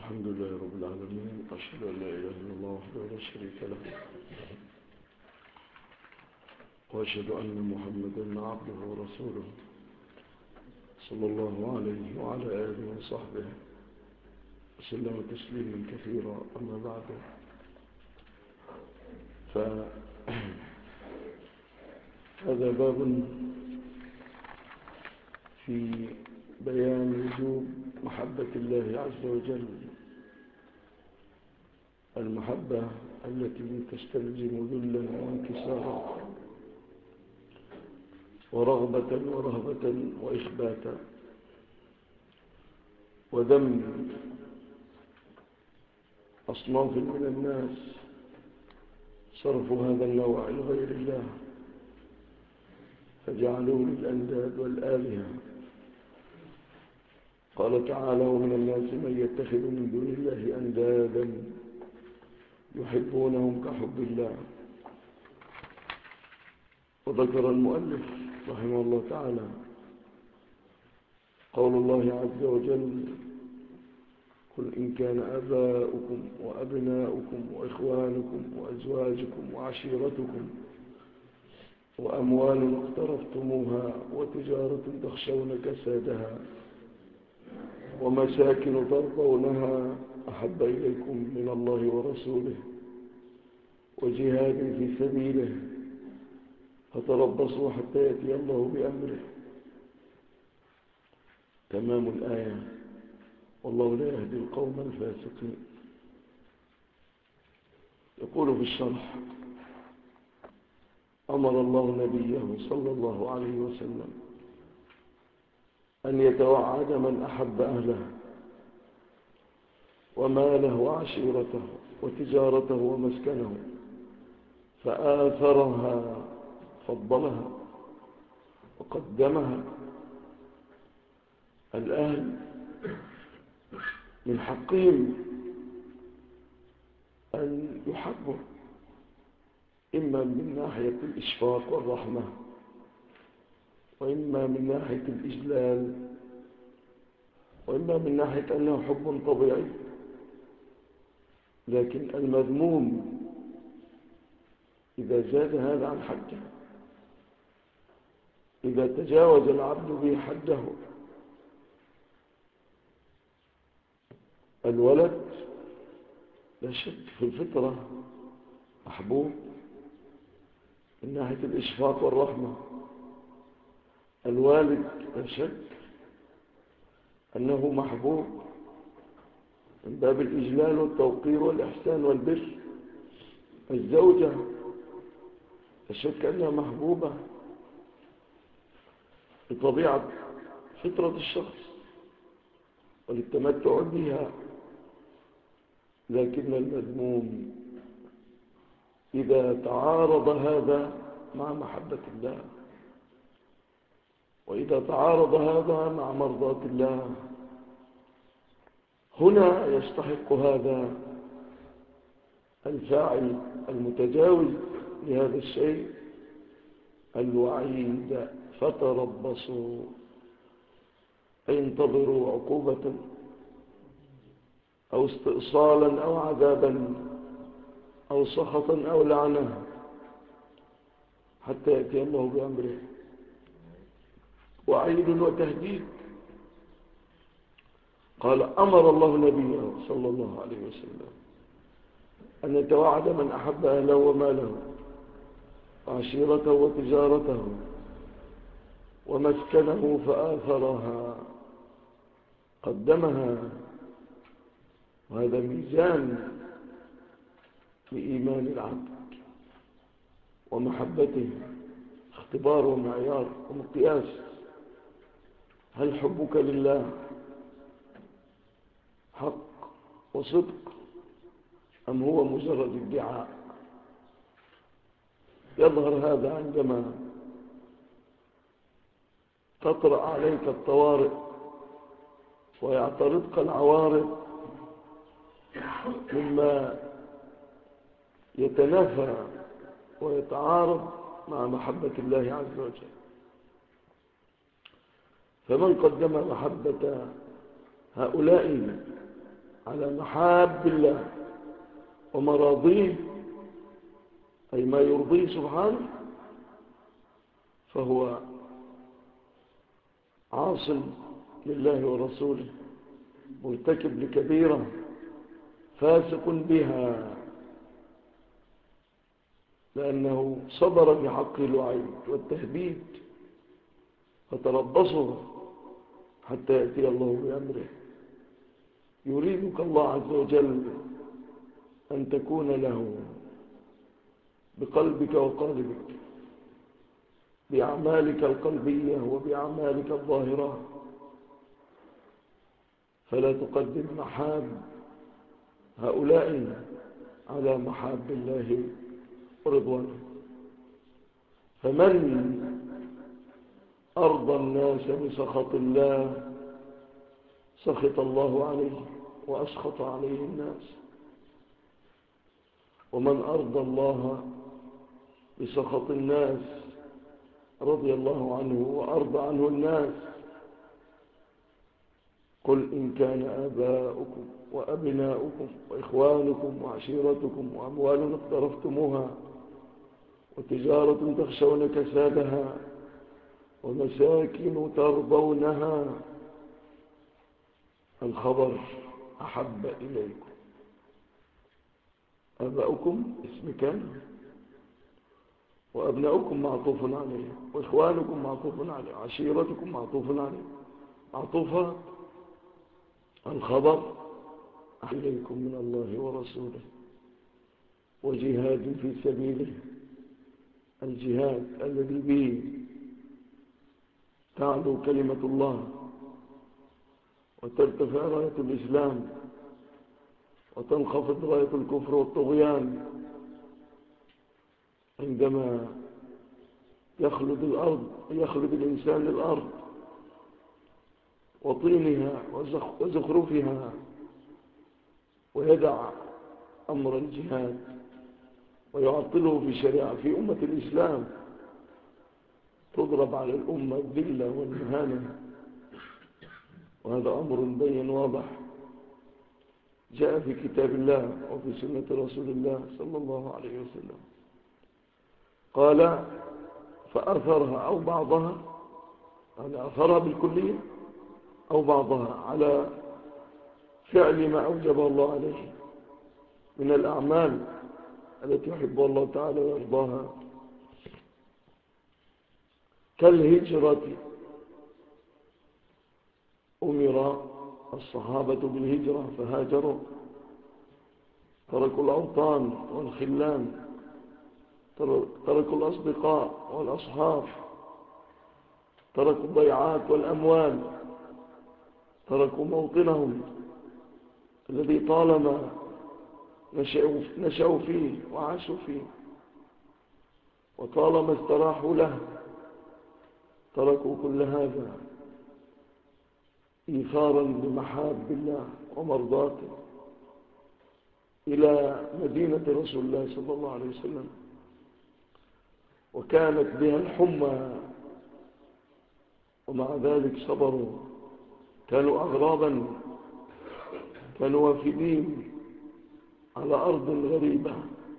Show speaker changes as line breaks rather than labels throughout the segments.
الحمد لله رب العالمين، أشهد أن لا إله إلا الله وحده لا شريك له، وأشهد أن محمدا عبده ورسوله صلى الله عليه وعلى آله وصحبه وسلم تسليما كثيرا. أما بعد، فهذا باب في بيان وجوب محبة الله عز وجل، المحبة التي تستلزم ذلا وانكسارا ورغبة ورهبة وإخباتا وذم أصناف من الناس صرفوا هذا النوع لغير الله فجعلوه للأنداد والآلهة. قال تعالى: ومن الناس من يتخذ من دون الله أندادا يحبونهم كحب الله. وذكر المؤلف رحمه الله تعالى قول الله عز وجل: قل إن كان آباؤكم وأبناؤكم وإخوانكم وأزواجكم وعشيرتكم وأموال اقترفتموها وتجارة تخشون كسادها ومساكن ترضونها أحب إليكم من الله ورسوله وجهاد في سبيله فتربصوا حتى يأتي الله بأمره. تمام الآية، والله لا يهدي القوم الفاسقين. يقول في الشرح: أمر الله نبيه صلى الله عليه وسلم أن يتوعد من أحب أهله وماله وعشيرته وتجارته ومسكنه فآثرها، فضلها وقدمها. الأهل من حقهم أن يحبوا، إما من ناحية الإشفاق والرحمة، وإما من ناحية الإجلال، وإما من ناحية أنه حب طبيعي. لكن المذموم إذا زاد هذا عن حده، إذا تجاوز العبد به حده. الولد لا شك في الفطرة محبوب من ناحية الإشفاق والرحمة. الوالد لا شك أنه محبوب من باب الإجلال والتوقير والإحسان والبر. الزوجة لا شك أنها محبوبة بطبيعة فطرة الشخص وللتمتع بها. لكن المذموم إذا تعارض هذا مع محبة الله، وإذا تعارض هذا مع مرضاة الله، هنا يستحق هذا الفاعل المتجاوز لهذا الشيء الوعيد: فتربصوا، أي انتظروا عقوبة أو استئصالا أو عذابا أو سخطا أو لعنة حتى يأتي الله بأمره. وعيد وتهديد. قال: أمر الله نبيه صلى الله عليه وسلم أن يتوعد من أحب أهله وماله وعشيرته وتجارته ومسكنه فآثرها، قدمها. وهذا ميزان لإيمان العبد ومحبته، اختبار ومعيار ومقياس. هل حبك لله حق وصدق، أم هو مجرد ادعاء؟ يظهر هذا عندما تطرأ عليك الطوارئ ويعترضك العوارض مما يتنافى ويتعارض مع محبة الله عز وجل. فمن قدم محبة هؤلاء على محاب الله ومراضيه، أي ما يرضيه سبحانه، فهو عاصم لله ورسوله، مرتكب لكبيرة، فاسق بها، لأنه صبر بحق الوعيد والتهديد، فتربصوا حتى يأتي الله بأمره. يريدك الله عز وجل أن تكون له بقلبك وقالبك، بأعمالك القلبية وبأعمالك الظاهرة، فلا تقدم محاب هؤلاء على محاب الله ورضوانه. فمن أرضى الناس بسخط الله سخط الله عليه وأسخط عليه الناس، ومن أرضى الله بسخط الناس رضي الله عنه وأرضى عنه الناس. قل إن كان آباؤكم وأبناؤكم وإخوانكم وعشيرتكم وأموال اقترفتموها وتجارة تخشون كسادها ومساكن ترضونها، الخبر أحب إليكم. آباؤكم اسم كان، وأبناؤكم معطوف عليه، وإخوانكم معطوف عليه، عشيرتكم معطوف عليه، معطوفة. الخبر إليكم من الله ورسوله وجهاد في سبيله، الجهاد الذي به تعلو كلمة الله وترتفع راية الإسلام وتنخفض راية الكفر والطغيان. عندما يخلد الإنسان للأرض وطينها وزخرفها ويدع أمر الجهاد ويعطله في شريعة في أمة الإسلام، تضرب على الأمة الذلة والمهانة. وهذا أمر بين واضح جاء في كتاب الله وفي سنة رسول الله صلى الله عليه وسلم. قال فأثرها أو بعضها، يعني أثرها بالكلية أو بعضها على فعل ما أوجب الله عليه من الأعمال التي يحب الله تعالى ويرضاها، كالهجرة. أمر الصحابة بالهجرة فهاجروا، تركوا الأوطان والخلان، تركوا الأصدقاء والأصحاب، تركوا الضيعات والأموال، تركوا موطنهم الذي طالما نشأوا فيه وعاشوا فيه، وطالما استراحوا له، تركوا كل هذا إيثارا لمحاب الله ومرضاته إلى مدينة رسول الله صلى الله عليه وسلم، وكانت بها الحمى، ومع ذلك صبروا. كانوا أغرابا، كانوا وافدين على أرض غريبة،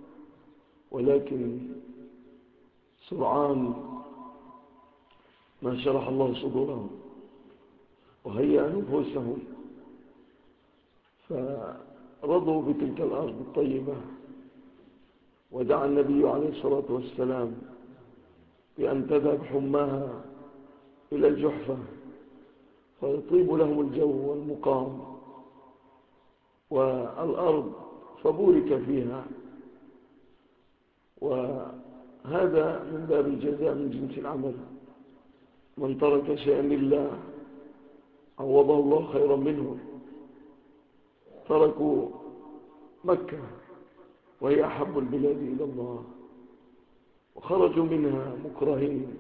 ولكن سرعان ما شرح الله صدورهم وهيأ نفوسهم، فرضوا بتلك الأرض الطيبة. ودعا النبي عليه الصلاة والسلام بأن تذهب حماها إلى الجحفة فيطيب لهم الجو والمقام والأرض، فبورك فيها. وهذا من باب الجزاء من جنس العمل. من ترك شيئا لله عوضه الله خيرا منه. تركوا مكة وهي أحب البلاد إلى الله وخرجوا منها مكرهين،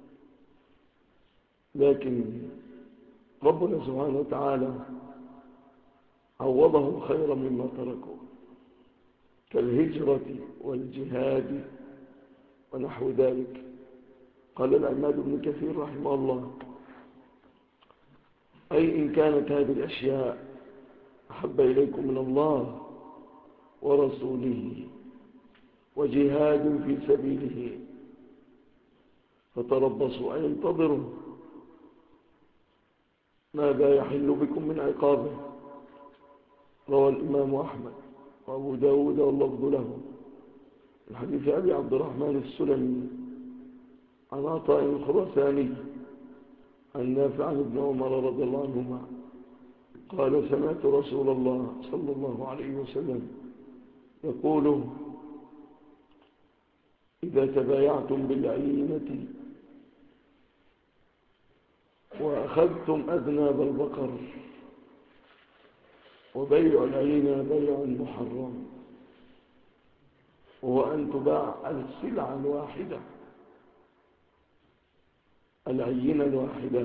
لكن ربنا سبحانه وتعالى عوضهم خيرا مما تركوا، كالهجرة والجهاد ونحو ذلك. قال العماد بن كثير رحمه الله: أي إن كانت هذه الأشياء أحب إليكم من الله ورسوله وجهاد في سبيله فتربصوا أي انتظروا ماذا يحل بكم من عقابه. روى الإمام أحمد وأبو داود واللفظ له من حديث أبي عبد الرحمن السلمي عن عطاء الخراساني عن نافع عن ابن عمر رضي الله عنهما قال سمعت رسول الله صلى الله عليه وسلم يقول إذا تبايعتم بالعينة وأخذتم أذناب البقر، وبيع العينة بيع محرم، وهو أن تباع السلعة الواحدة، العينة الواحدة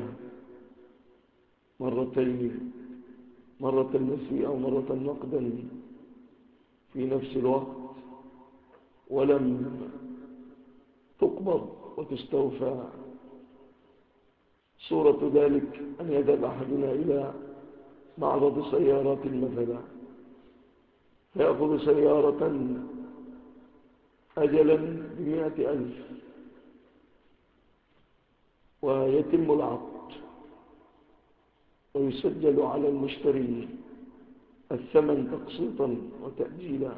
مرتين، مرة نسيئة ومرة نقدا في نفس الوقت، ولم تقبض وتستوفى. صورة ذلك أن يذهب أحدنا إلى معرض سيارات مثلا فيأخذ سيارة أجلا ب100,000 ويتم العقد ويسجل على المشتري الثمن تقسيطا وتأجيلا،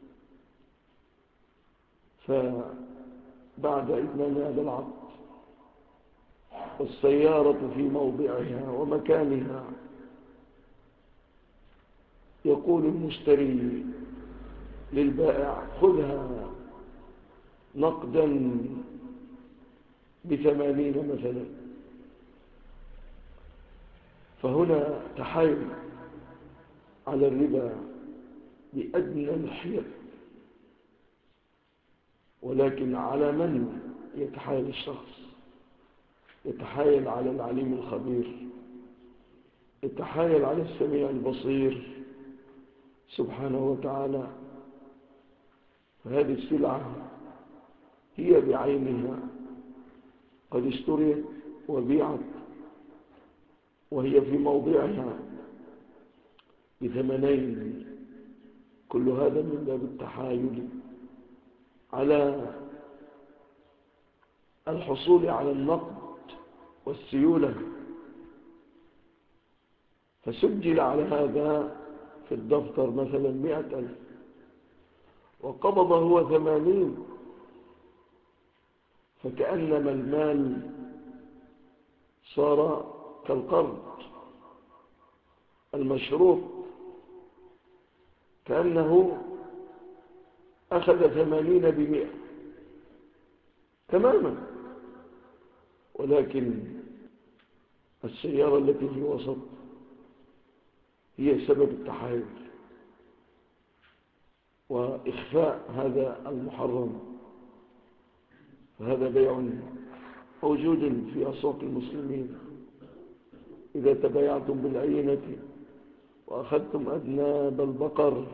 فبعد إتمام هذا العقد والسيارة في موضعها ومكانها يقول المشتري للبائع خذها نقدا ب80 مثلا، فهنا تحايل على الربا بأدنى الحيل. ولكن على من يتحايل الشخص؟ يتحايل على العليم الخبير، يتحايل على السميع البصير سبحانه وتعالى. فهذه السلعة هي بعينها قد اشتريت وبيعت وهي في موضعها ب2، كل هذا من باب التحايل على الحصول على النقد والسيولة. فسجل على هذا في الدفتر مثلا 100,000 وقبض هو 80، فكأنما المال صار كالقرض المشروط، كأنه أخذ 80 ب100 تماما. ولكن السيارة التي في وسط هي سبب التحايل وإخفاء هذا المحرم. فهذا بيع موجود في أسواق المسلمين. إذا تبايعتم بالعينة وأخذتم أذناب البقر،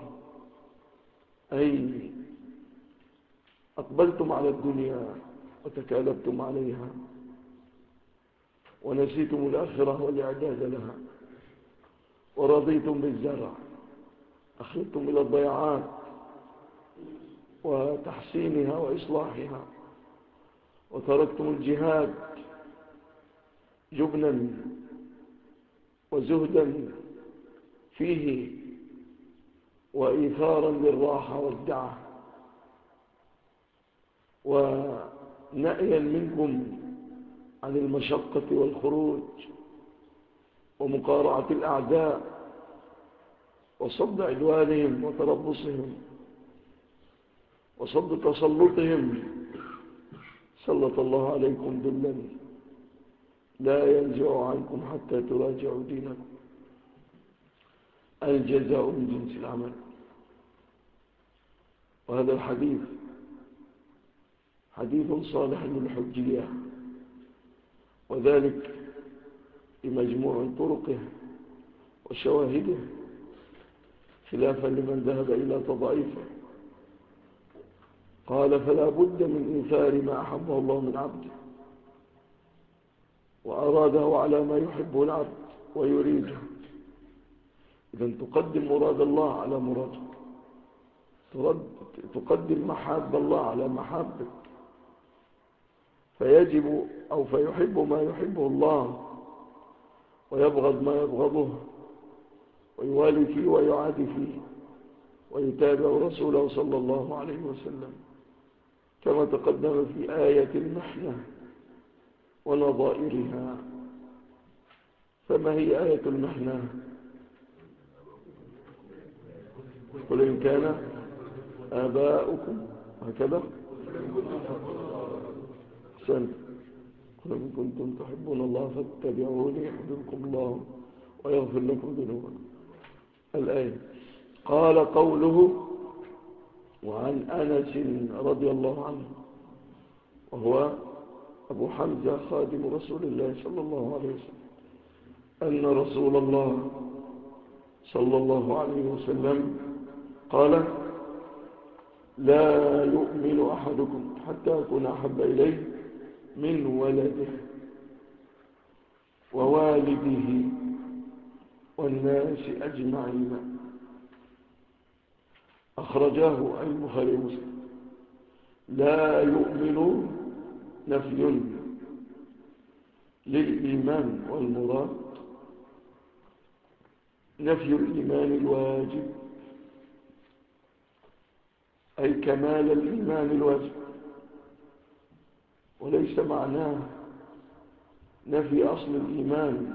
أي أقبلتم على الدنيا وتكالبتم عليها ونسيتم الآخرة والإعداد لها، ورضيتم بالزرع، أخذتم إلى الضيعات وتحسينها وإصلاحها، وتركتم الجهاد جبنا وزهدا فيه وإيثارا للراحة والدعة، ونأيا منكم عن المشقة والخروج ومقارعة الأعداء وصد عدوانهم وتربصهم وصد تسلطهم، سلط الله عليكم ذلا لا ينزع عنكم حتى تراجعوا دينكم. الجزاء من جنس العمل. وهذا الحديث حديث صالح للحجية، وذلك بمجموع طرقه وشواهده، خلافا لمن ذهب إلى تضعيفه. قال فلا بد من إيثار ما أحبه الله من عبده وأراده على ما يحبه العبد ويريده، إذن تقدم مراد الله على مرادك، تقدم محاب الله على محابك، فيجب أو فيحب ما يحبه الله ويبغض ما يبغضه، ويوالي فيه ويعادي فيه، ويتابع رسوله صلى الله عليه وسلم كما تقدم في آية المحنة ونظائرها. فما هي آية المحنة؟ قل إن كان آباؤكم هكذا أحسنت، قل إن كنتم تحبون الله فاتبعوني يحببكم الله ويغفر لكم ذنوبكم. الآية. قال قوله: وعن أنس رضي الله عنه، وهو أبو حمزة خادم رسول الله صلى الله عليه وسلم، أن رسول الله صلى الله عليه وسلم قال: لا يؤمن أحدكم حتى أكون أحب إليه من ولده ووالده والناس أجمعين. أخرجاه البخاري ومسلم. لا يؤمن نفي للإيمان، والمراد نفي الإيمان الواجب، أي كمال الإيمان الواجب، وليس معناه نفي أصل الإيمان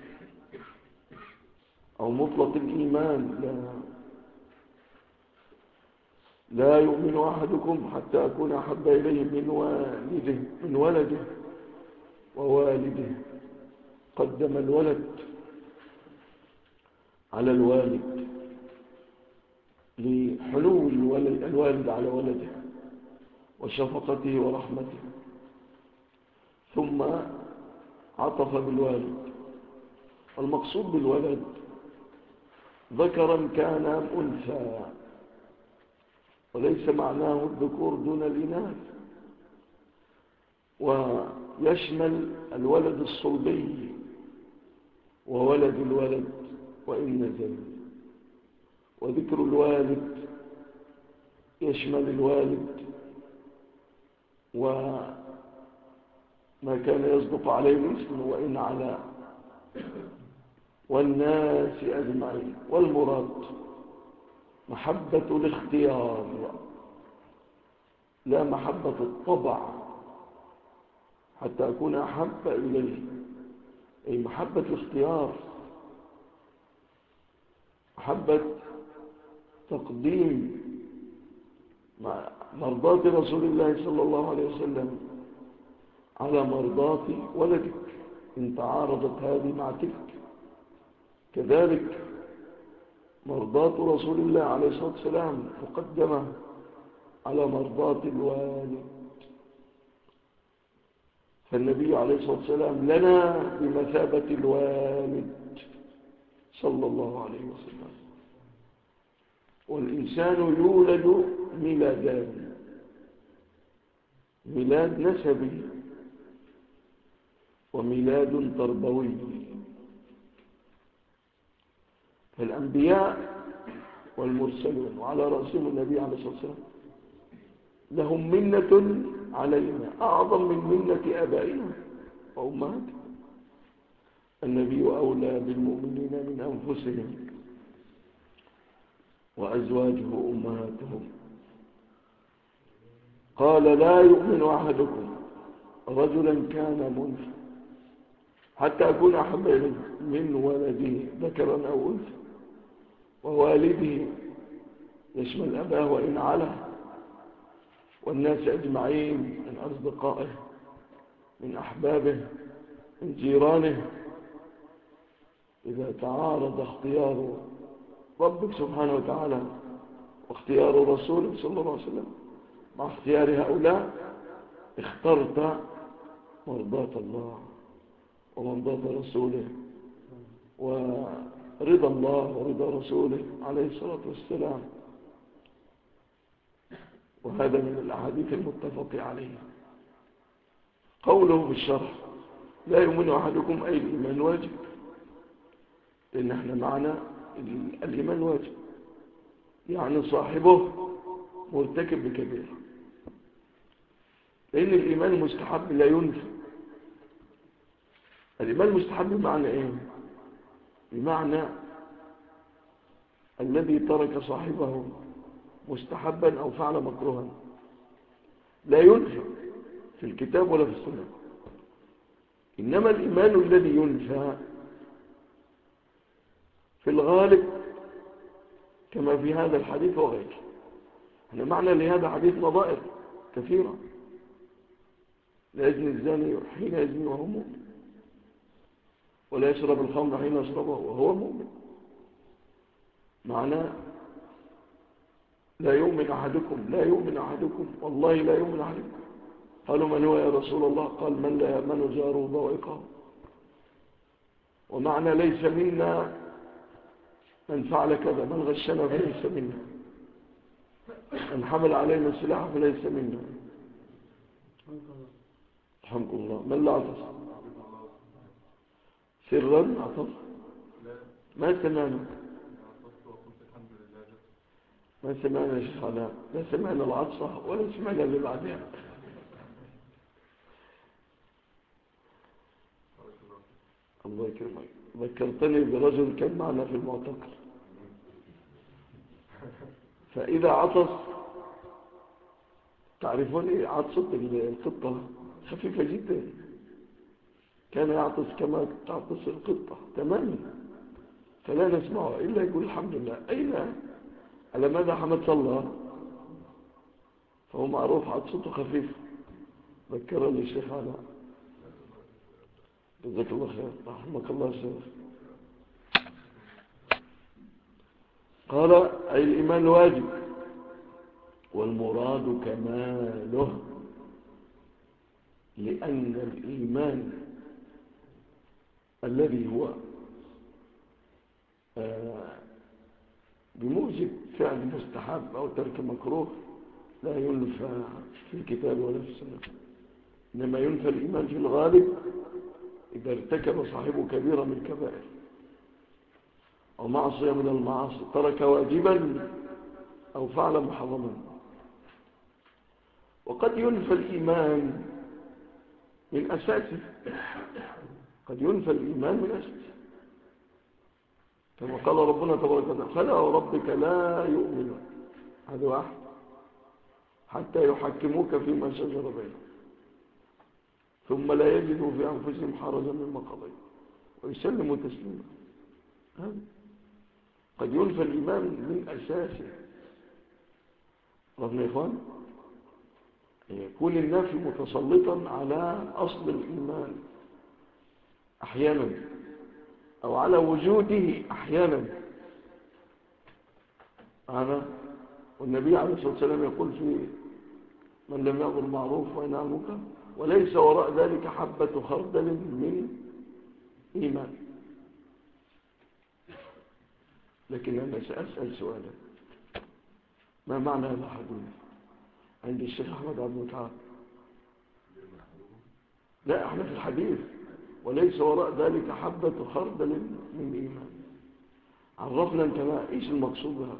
أو مطلق الإيمان. لا يؤمن أحدكم حتى أكون أحب إليه من ولده ووالده. قدم الولد على الوالد لحلو الوالد على ولده وشفقته ورحمته، ثم عطف بالوالد. المقصود بالولد ذكرا كان أم أنثى، وليس معناه الذكور دون الإناث، ويشمل الولد الصلبي وولد الولد وإن نزل. وذكر الوالد يشمل الوالد وما كان يصدق عليه الاسم وإن على، والناس أجمعين. والمراد محبة الاختيار لا محبة الطبع، حتى أكون أحب إليه، أي محبة الاختيار، محبة تقديم مرضاة رسول الله صلى الله عليه وسلم على مرضاة ولدك إن تعارضت هذه مع تلك. كذلك مرضاة رسول الله عليه الصلاة والسلام مقدمة على مرضاة الوالد، فالنبي عليه الصلاة والسلام لنا بمثابة الوالد صلى الله عليه وسلم. والإنسان يولد ميلادان: ميلاد نسبي وميلاد تربوي. فالأنبياء والمرسلون وعلى رأسهم النبي عليه الصلاة والسلام لهم منة علينا أعظم من منة آبائنا وأمهاتنا. النبي أولى بالمؤمنين من أنفسهم وأزواجه أمهاتهم. قال: لا يؤمن أحدكم رجلا كان منفا حتى أكون أحب إليه من ولده ذكرا أو أنثى ووالده يشمل أباه وإن علا، والناس أجمعين من أصدقائه من أحبابه من جيرانه. إذا تعارض اختيار ربك سبحانه وتعالى واختيار رسولك صلى الله عليه وسلم مع اختيار هؤلاء، اخترت مرضاة الله ومرضاة رسوله ورضا الله ورضا رسوله عليه الصلاة والسلام. وهذا من الأحاديث المتفق عليه. قوله في الشرح: لا يؤمن أحدكم، أي الإيمان واجب، لأن احنا معنا الإيمان واجب، يعني صاحبه مرتكب بكبيرة، لأن الإيمان مستحب لا ينفى. الإيمان مستحب بمعنى إيه؟ بمعنى الذي ترك صاحبه مستحبا أو فعل مكروها لا ينفى في الكتاب ولا في السنة. إنما الإيمان الذي ينفى في الغالب كما في هذا الحديث وغيره. احنا معنى لهذا الحديث نظائر كثيرة. لا يزني الزاني حين يزني وهو مؤمن، ولا يشرب الخمر حين يشربه وهو مؤمن. معناه لا يؤمن أحدكم والله لا يؤمن أحدكم. قالوا من هو يا رسول الله؟ قال من لا يأمن جاره ضائقه. ومعنى ليس منا من فعل كذا، من غشنا فليس منا، من حمل علينا السلاح فليس منا. الحمد لله. من لا عطس سرا عطس ما سمعنا يا شيخ علاء، لا سمعنا العطسة ولا سمعنا اللي بعدها. الله يكرمك. ذكرتني برجل كان معنا في المعتقل، فإذا عطس، تعرفون إيه عطسة القطة؟ خفيفة جدا. كان يعطس كما تعطس القطة تماما، فلا نسمعه إلا يقول الحمد لله. أين على ماذا حمد صلى؟ فهو معروف عطسته خفيفة. ذكرني الشيخ علاء، جزاك الله خير، رحمك الله شيخ. قال أي الإيمان واجب، والمراد كماله، لأن الإيمان الذي هو بموجب فعل مستحب أو ترك مكروه لا ينفى في الكتاب ولا في السنة. إنما ينفى الإيمان في الغالب إذا ارتكب صاحبه كبيرة من الكبائر أو معصية من المعاصي، ترك واجبا أو فعل محرما. وقد ينفى الإيمان من أساسه، قد ينفى الإيمان من أساسه، كما قال ربنا تبارك وتعالى فلا وربك لا يؤمنون، هذا واحد، حتى يحكموك فيما شجر بينهم ثم لا يجدوا في أنفسهم حرجا مما قضيت ويسلموا تسليما. هذا قد ينفى الإيمان من أساسه. ربنا يا إخوان، يكون النافي متسلطا على أصل الإيمان أحيانا، أو على وجوده أحيانا. والنبي عليه الصلاة والسلام يقول في من لم يأمر بالمعروف وينهى عن المنكر وليس وراء ذلك حبة خردل من إيمان. لكن أنا سأسأل سؤالا، ما معنى هذا الحديث عند الشيخ أحمد عبد المتعال؟ لا، احنا في الحديث وليس وراء ذلك حبة خردل من إيمان. عرفنا انت ما ايش المقصود بها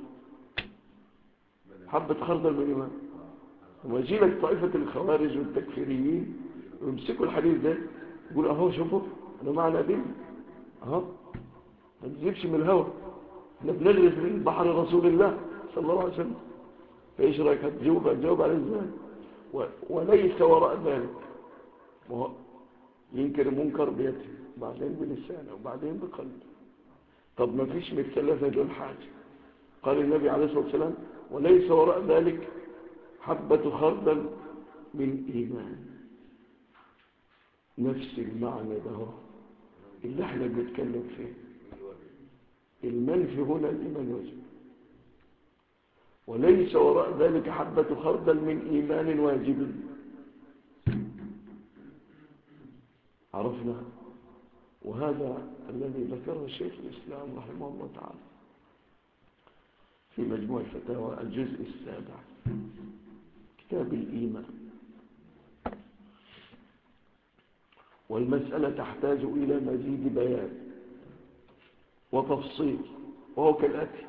حبة خردل من إيمان؟ وما يجي لك طائفة الخوارج والتكفيريين ويمسكوا الحديث ده يقول اهو شوفوا انا معنى دي اهو، ما تجيبش من الهوى، احنا بنغرف من بحر رسول الله صلى الله عليه وسلم. فايش رايك هتجاوب عليه ازاي؟ وليس وراء ذلك، ينكر المنكر بيده بعدين بلسانه وبعدين بقلبه. طب ما فيش مثلثة دول حاجة. قال النبي عليه الصلاة والسلام وليس وراء ذلك حبة خردل من إيمان. نفس المعنى ده اللي احنا بنتكلم فيه. المنفي هنا الإيمان واجب، وليس وراء ذلك حبة خردل من إيمان واجب. عرفنا. وهذا الذي ذكره الشيخ الإسلام رحمه الله تعالى في مجموع الفتاوى الجزء السابع كتاب الإيمان. والمسألة تحتاج إلى مزيد بيان وتفصيل وهو كالآتي: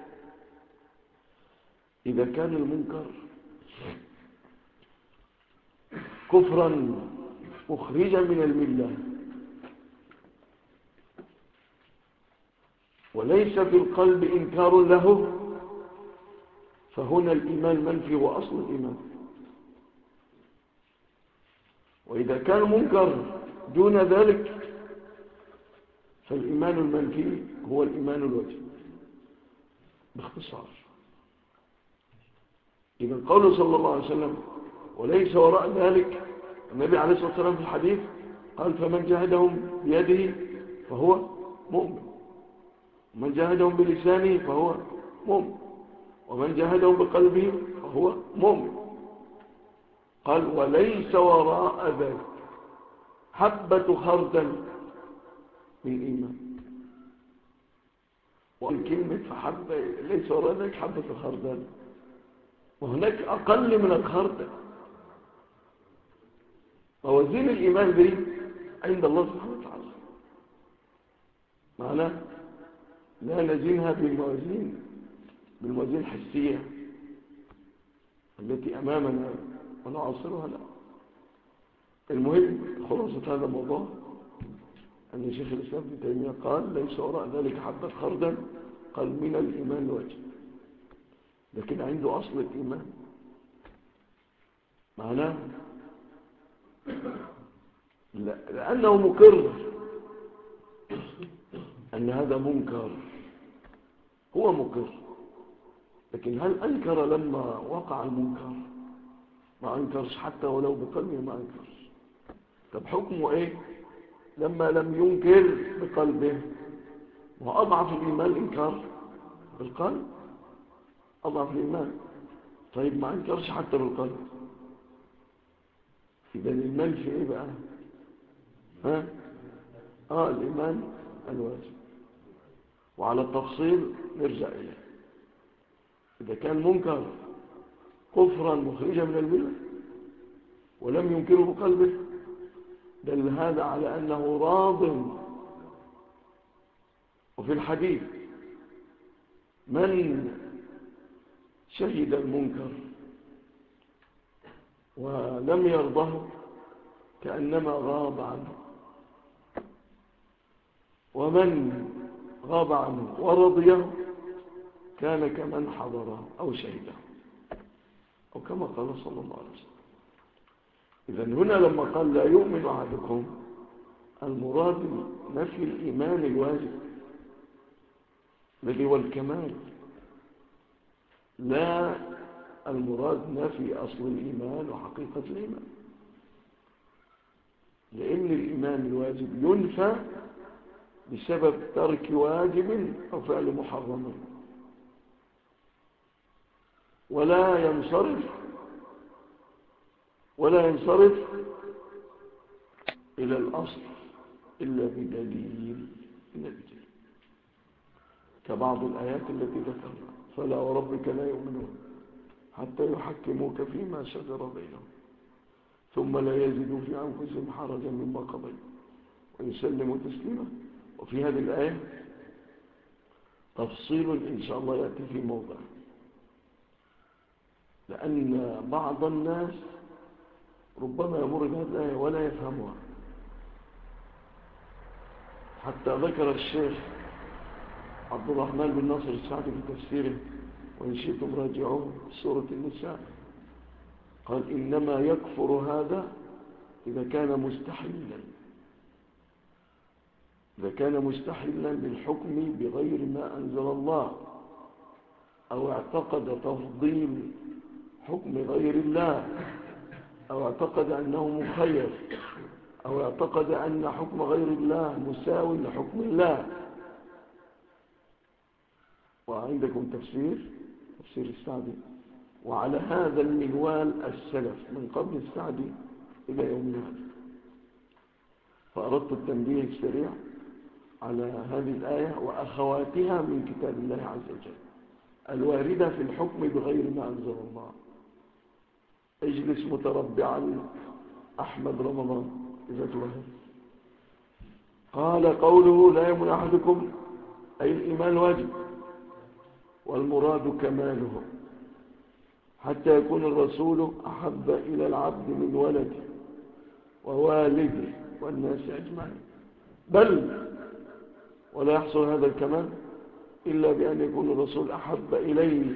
إذا كان المنكر كفرا مخرجا من الملة وليس في القلب إنكار له، فهنا الإيمان منفي وأصل الإيمان. وإذا كان منكر دون ذلك فالإيمان المنفي هو الإيمان الواجب باختصار. إذا قوله صلى الله عليه وسلم وليس وراء ذلك، النبي عليه الصلاة والسلام في الحديث قال: فمن جاهدهم بيده فهو مؤمن، ومن جاهدهم بلسانه فهو مؤمن، ومن جاهدهم بقلبه فهو مؤمن. قال: وليس وراء ذلك حبة خردل من إيمان. وكلمة فحبة ليس وراء ذلك حبة الخردل، وهناك أقل من الخردل. موازين الإيمان دي عند الله سبحانه وتعالى، معناه لا نزينها بالموازين الحسية التي أمامنا ونعاصرها، لا. المهم خلاصة هذا الموضوع أن شيخ الإسلام ابن تيمية قال: ليس وراء ذلك حبة خردل، قال من الإيمان واجب، لكن عنده أصل الإيمان. معناه لأنه مقر أن هذا منكر، هو مقر، لكن هل أنكر لما وقع المنكر؟ ما أنكرش، حتى ولو بقلبه ما أنكرش. طب حكمه إيه لما لم ينكر بقلبه؟ وأضعف الإيمان الإنكار بالقلب، أضعف الإيمان. طيب ما أنكرش حتى بالقلب، إذا الإيمان في إيه بقى؟ الإيمان الواجب. وعلى التفصيل نرجع إليه. إذا كان منكر كفرا مخرجا من الملة ولم ينكره بقلبه، دل هذا على أنه راض. وفي الحديث: من شهد المنكر ولم يرضه كأنما غاب عنه، ومن غاب عنه ورضيه كان كمن حضره أو شهده، أو كما قال صلى الله عليه وسلم. إذن هنا لما قال لا يؤمن أحدكم، المراد نفي الإيمان الواجب الذي هو الكمال، لا المراد نفي أصل الإيمان وحقيقة الإيمان، لأن الإيمان الواجب ينفى بسبب ترك واجب أو فعل محرم، ولا ينصرف إلى الأصل إلا بدليل كبعض الآيات التي ذكرنا: فلا وربك لا يؤمنون حتى يحكموك فيما شجر بينهم ثم لا يجدوا في أنفسهم حرجا مما قضيت ويسلموا تسليما. وفي هذه الآية تفصيل إن شاء الله يأتي في موضع، لأن بعض الناس ربما يمر بهذه الآية ولا يفهمها. حتى ذكر الشيخ عبد الرحمن بن ناصر السعدي في تفسيره، وإن شئتم راجعوه سورة النساء، قال: إنما يكفر هذا إذا كان مستحلا بالحكم بغير ما أنزل الله، أو اعتقد تفضيل حكم غير الله، أو اعتقد أنه مخير، أو اعتقد أن حكم غير الله مساوي لحكم الله. وعندكم تفسير السعدي، وعلى هذا المنوال السلف من قبل السعدي إلى يومنا هذا. فأردت التنبيه السريع على هذه الآية وأخواتها من كتاب الله عز وجل الواردة في الحكم بغير ما أنزل الله. اجلس متربعا أحمد رمضان إذا توهر. قال: قوله لا يؤمن أحدكم أي الإيمان الواجب، والمراد كماله، حتى يكون الرسول أحب إلى العبد من ولده ووالده والناس أجمعين، بل ولا يحصل هذا الكمال إلا بأن يكون الرسول أحب إليه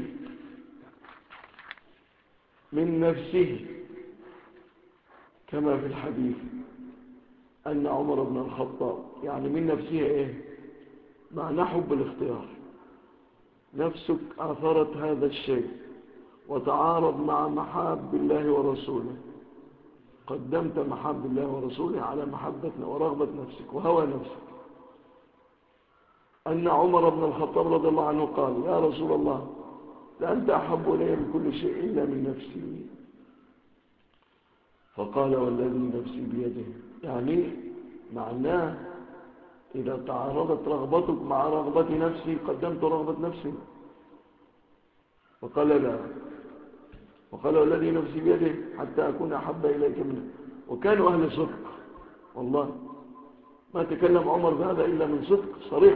من نفسه، كما في الحديث أن عمر بن الخطاب، يعني من نفسه إيه؟ معنى حب الاختيار، نفسك آثرت هذا الشيء وتعارض مع محاب الله ورسوله، قدمت محاب الله ورسوله على محبتنا ورغبة نفسك وهوى نفسك. أن عمر بن الخطاب رضي الله عنه قال: يا رسول الله، لأنت أحب إلي من كل شيء إلا من نفسي. فقال: والذي نفسي بيده، يعني معناه إذا تعارضت رغبتك مع رغبة نفسي قدمت رغبة نفسي. فقال: لا. وقال: والذي نفسي بيده حتى أكون أحب إليك منه. وكانوا أهل صدق والله، ما تكلم عمر بهذا إلا من صدق صريح،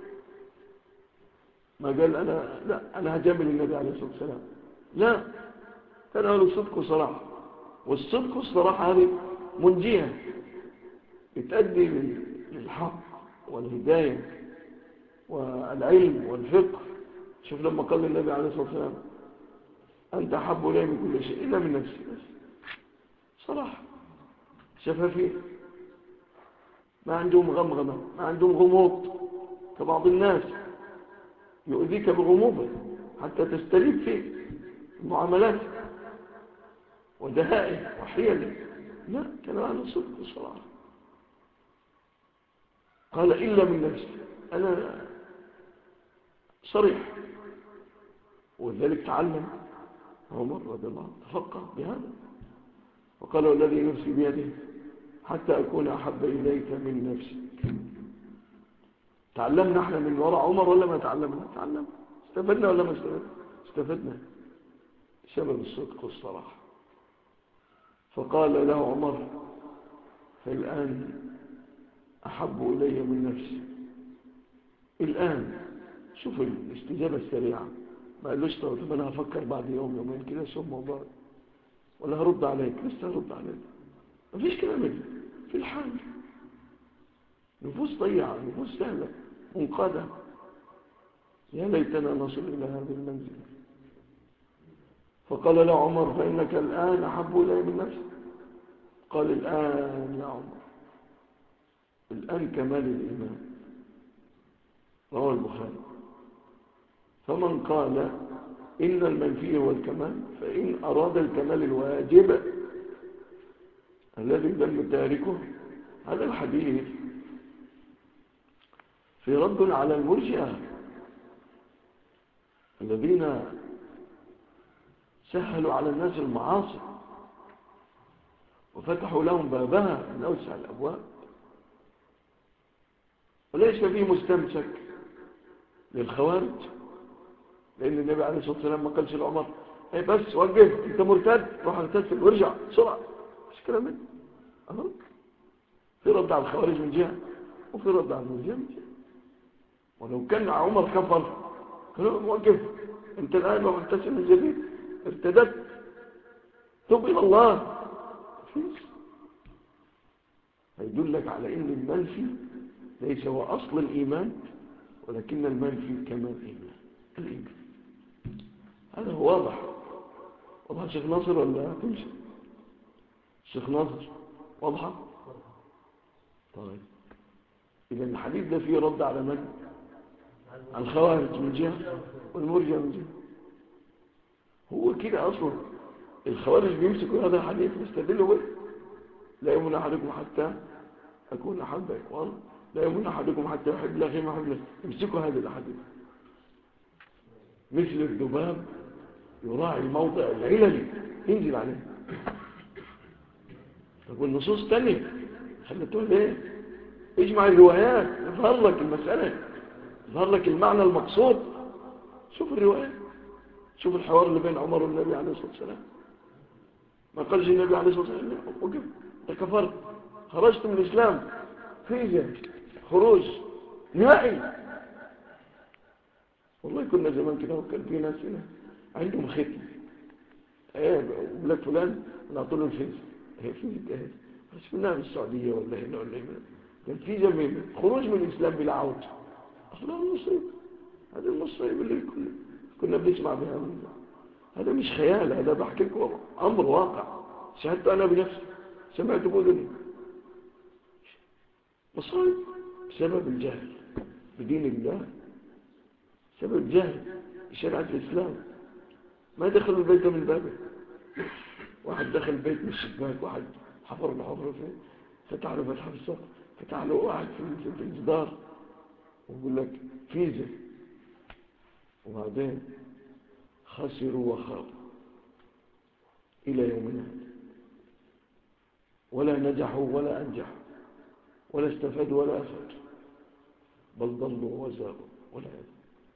ما قال أنا هجامل النبي عليه الصلاة والسلام، لا، كان أهل صدق وصراحة. والصدق والصراحة هذه منجية بتؤدي للحق والهداية والعلم والفقه. شوف لما قال النبي عليه الصلاة والسلام: أنت أحب إلي من كل شيء إلا من نفسي، بس صراحة شفافية، ما عندهم غمغمة، ما عندهم غموض كبعض الناس يؤذيك بغموضه حتى تستليب فيه المعاملات ودهائه وحيله. لا، كان أهل الصدق والصراحة. قال: إلا من نفسي، أنا صريح. وذلك تعلم عمر رضي الله عنه، تفقه بهذا. وقال: والذي نفسي بيده حتى أكون أحب إليك من نفسك. تعلمنا احنا من وراء عمر ولا ما تعلمنا؟ تعلمنا. استفدنا ولا ما استفدنا؟ استفدنا بسبب الصدق والصراحة. فقال له عمر: فالآن أحب إلي من نفسي. الآن شوف الاستجابة السريعة، ما قالوش طب أنا هفكر بعد يومين كده شوف موضوع، ولا هرد عليك، لسه هرد عليك، ما فيش كلام ده في الحال. نفوس ضيعة، نفوس سهلة منقادة. يا ليتنا نصل إلى هذه المنزلة. فقال له عمر: فإنك الآن أحب إلي من نفسك. قال: الآن يا عمر، الآن كمال الإيمان. رواه البخاري. فمن قال إن المنفي هو الكمال، فإن أراد الكمال الواجب الذي لم تاركه. هذا الحديث في رد على المرجئة الذين سهلوا على الناس المعاصي وفتحوا لهم بابها من أوسع الأبواب، وليس فيه مستمسك للخوارج. لأن النبي عليه الصلاة والسلام ما قالش لعمر: ايه بس وقف، انت مرتد، روح اغتسل وارجع بسرعة. مش كلام منه. أهو في رد على الخوارج من جهة، وفي رد على المرجئة من جهة. ولو كان عمر كفر قالوا: وقف، انت الآن روح اغتسل من جديد، ارتدت، تب إلى الله. فيش. هيدلك على ان المنفي ليس هو أصل الإيمان، ولكن المنفي كمان الإيمان. هذا هو واضح. واضح الشيخ ناصر ولا تمشي؟ الشيخ ناصر واضحة؟ طيب، إذا الحديث ده فيه رد على من؟ على الخوارج من جهة والمرجئة من جهة. هو كده أصلا الخوارج بيمسكوا هذا الحديث يستدلوا به: لا يؤمن أحدكم حتى أكون أحب إخوان، لا يؤمن أحدكم حتى يحب لأخيه ما يحب نفسه. يمسكوا هذا الحديث مثل الذباب يراعي الموضع العللي ينزل عليه. طب والنصوص الثانية خلتوها ليه؟ اجمع الروايات يظهر لك المسألة، يظهر لك المعنى المقصود. شوف الروايات، شوف الحوار اللي بين عمر والنبي عليه الصلاة والسلام. ما قالش النبي عليه الصلاة والسلام: وقف، انت كفرت، خرجت من الإسلام، فيزا خروج نهائي. والله كنا زمان كده، وكان في ناس هنا عندهم ختم، ولاد فلان نعطي له الفيزا، هي فيزا ايه؟ بس منها من السعودية ولا هنا ولا هنا، كان في جميل خروج من الإسلام بلا عودة. أصلا المصيبة هذا، المصيبة اللي كنا بنسمع بها من هذا مش خيال، هذا بحكي لكم أمر واقع شاهدت أنا بنفسي، سمعت بأذني. مصائب بسبب الجهل بدين الله، بسبب الجهل بشريعة الإسلام. ما دخلوا البيت من بابه، واحد دخل البيت من الشباك، واحد حفر له حفرة فيه، فتح له فتحة في السقف، فتح له واحد في الجدار، ويقول لك فيزا. وبعدين خسروا وخابوا إلى يومنا، ولا نجحوا ولا أنجحوا ولا استفادوا ولا أفادوا، بل ضلوا وزاغوا ولا يدروا.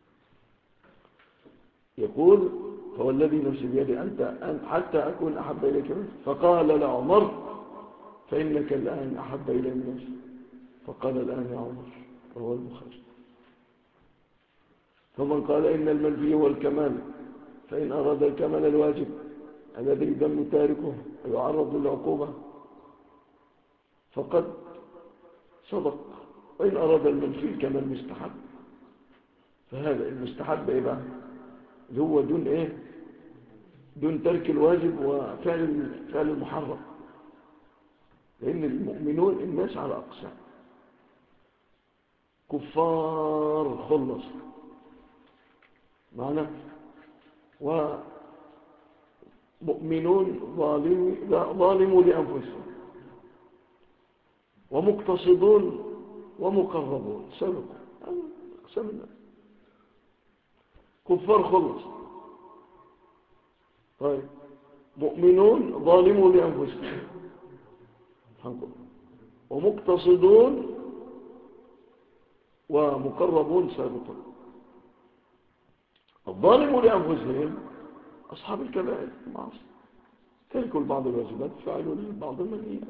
يقول فهو الذي نفسي بيدي أنت حتى أكون أحب إليك منه. فقال لعمر فإنك الآن أحب إلي من نفسي. فقال الآن يا عمر، رواه البخاري. فمن قال إن المنفي هو الكمال، فإن أراد الكمال الواجب الذي يذم تاركه ويعرض للعقوبة فقد صدق، وإن أراد المنفي الكمال مستحب، فهذا المستحب إيه بقى؟ اللي هو دون إيه؟ دون ترك الواجب وفعل المحرم. لأن المؤمنون الناس على أقسام: كفار خلص معنا، ومؤمنون ظالموا لأنفسهم، ومقتصدون ومقربون سبقوا. أقسام الناس. كفار خلص، طيب مؤمنون ظالموا لأنفسهم، ومقتصدون ومقربون سابقون. الظالمون لأنفسهم أصحاب الكبائر المعاصي، تركوا بعض الواجبات فعلوا بعض المنهيات.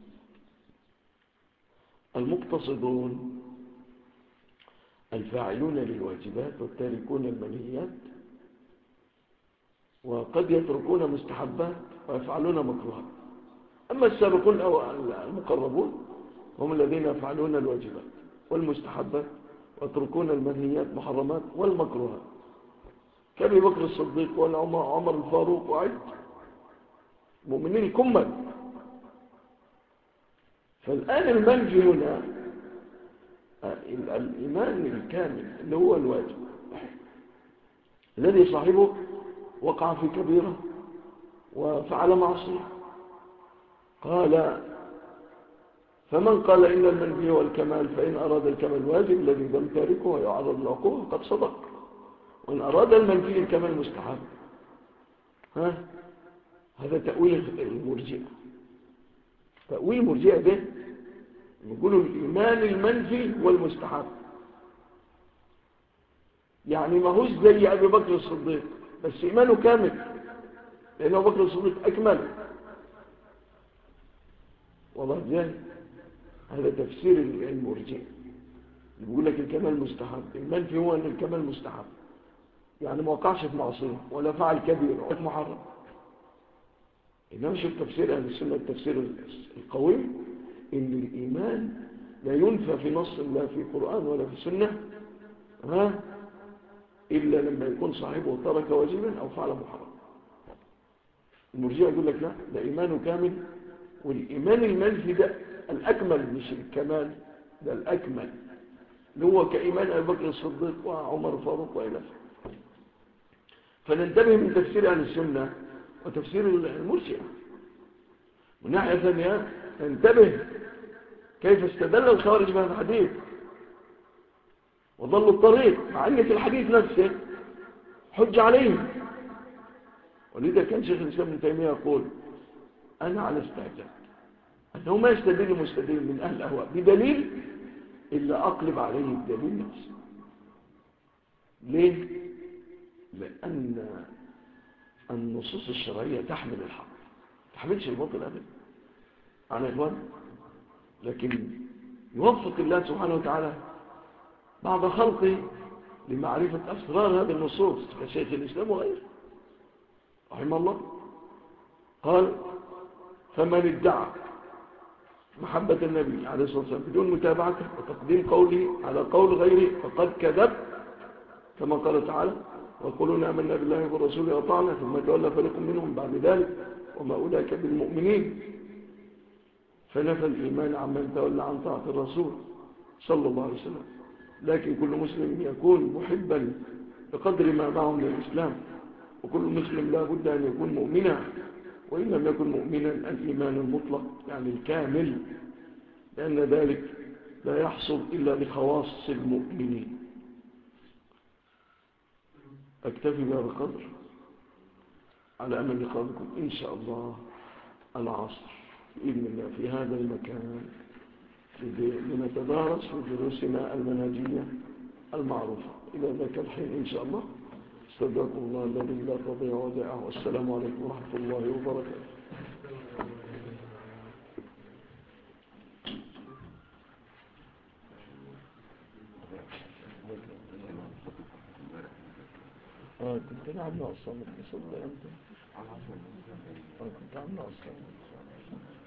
المقتصدون الفاعلون للواجبات والتاركون المنهيات، وقد يتركون مستحبات ويفعلون مكروهات. أما السابقون أو المقربون هم الذين يفعلون الواجبات والمستحبات ويتركون المنهيات محرمات والمكروهات، كأبي بكر الصديق وعمر الفاروق وعد مؤمنين الكمل. فالآن المنفي هنا الإيمان الكامل اللي هو الواجب، الذي صاحبه وقع في كبيرة وفعل معصية. قال فمن قال إن المنفي هو الكمال، فإن أراد الكمال الواجب الذي لم تاركه ويعرض للعقوبة قد صدق، وإن أراد المنفي الكمال مستحب. هذا تأويل المرجئة. تأويل المرجئة ده يقولوا الإيمان المنفي والمستحب، يعني ما هوش زي أبي بكر الصديق بس إيمانه كامل، لأن أبي بكر الصديق أكمل. والله ازاي؟ هذا تفسير المرجئة اللي بيقول لك الكمال مستحب. المنفي هو أن الكمال مستحب، يعني ما وقعش في معصية ولا فعل كبير ولا محرم. إنما شوف تفسير أهل السنة، التفسير القويم، إن الإيمان لا ينفى في نص لا في قرآن ولا في سنة إلا لما يكون صاحبه ترك واجبا أو فعل محرم. المرجئة يقول لك لا، ده إيمانه كامل، والإيمان المنفي ده الأكمل مش الكمال، ده الأكمل اللي هو كإيمان أبي بكر الصديق وعمر الفاروق وإلى آخره. فننتبه من تفسير أهل السنة وتفسير المرجئة. من ناحية ثانية ننتبه كيف استدل الخوارج بهذا الحديث وضلوا الطريق، مع أن في الحديث نفسه حج عليهم. ولذا كان شيخ الإسلام ابن تيمية يقول أنا على استعجاب أنه ما يستدل مستدل من أهل الأهواء بدليل إلا أقلب عليه الدليل نفسه. ليه؟ لأن النصوص الشرعية تحمل الحق، تحملش الباطل أبدا على إخوان. لكن يوفق الله سبحانه وتعالى بعض خلقه لمعرفة أسرار هذه النصوص كشيخ الإسلام وغيره رحمه الله. قال فمن ادعى محبة النبي عليه الصلاة والسلام بدون متابعته وتقديم قوله على قول غيره فقد كذب، كما قال تعالى ويقولون آمنا بالله والرسول وأطعنا ثم تولى فريق منهم بعد ذلك وما أولئك بالمؤمنين، فنفى الإيمان عمن تولى عن طاعة الرسول صلى الله عليه وسلم. لكن كل مسلم يكون محبا بقدر ما معه من الإسلام، وكل مسلم لا بد أن يكون مؤمنا، وإن لم يكن مؤمنا الإيمان المطلق يعني الكامل، لأن ذلك لا يحصل إلا لخواص المؤمنين. أكتفي بهذا القدر على أمل لقاءكم إن شاء الله العصر بإذن الله في هذا المكان لنتدارس في دروسنا المنهجية المعروفة. إلى ذاك الحين إن شاء الله استودعكم الله الذي لا تضيع ودائعه، والسلام عليكم ورحمة الله وبركاته. كنت نعم ناقصة متصدى أنت كنت نعم ناقصة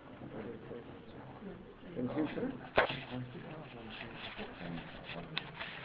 كان في شيء